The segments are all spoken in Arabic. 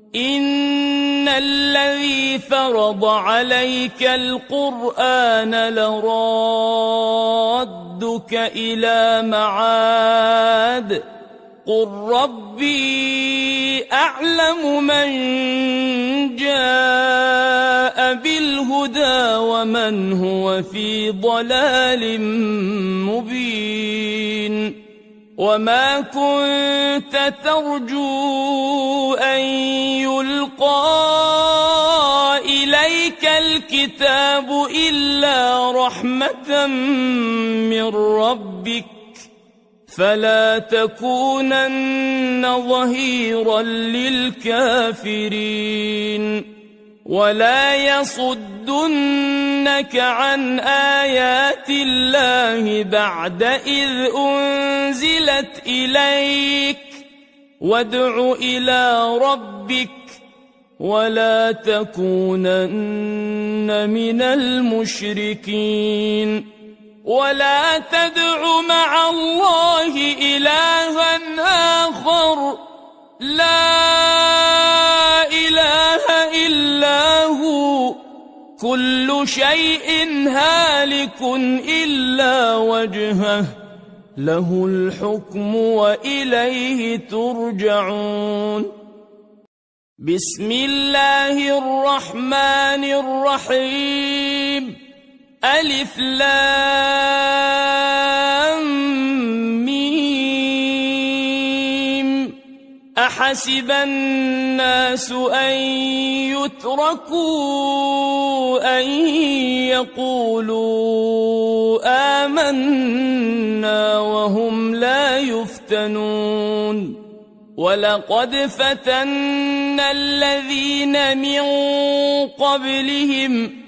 إن الذي فرض عليك القرآن لرادك إلى معاد قل ربي أعلم من جاء بالهدى ومن هو في ضلال مبين وما كنت ترجو أن يلقى إليك الكتاب إلا رحمة من ربك فلا تكونن ظهيرا للكافرين ولا يصدنك عن آيات الله بعد إذ أنزلت إليك وادع إلى ربك ولا تكونن من المشركين ولا تدع مع الله إلها آخر لا إله إلا هو كل شيء هالك إلا وجهه له الحكم وإليه ترجعون بسم الله الرحمن الرحيم ألف لام ميم أحسب الناس أن يتركوا أن يقولوا آمنا وهم لا يفتنون ولقد فتنا الذين من قبلهم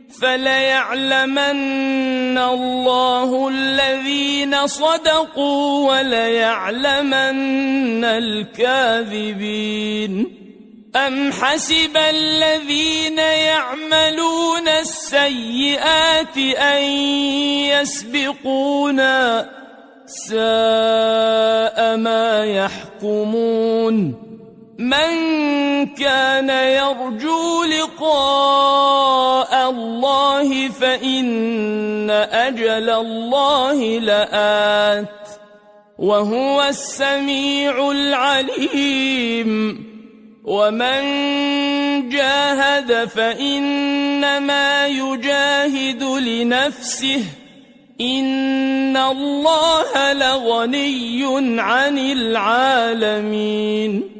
فليعلمن الله الذين صدقوا وليعلمن الكاذبين أم حسب الذين يعملون السيئات أن يسبقونا ساء ما يحكمون من كان يرجو لقاء الله فإن أجل الله لآت وهو السميع العليم ومن جاهد فإنما يجاهد لنفسه إن الله لغني عن العالمين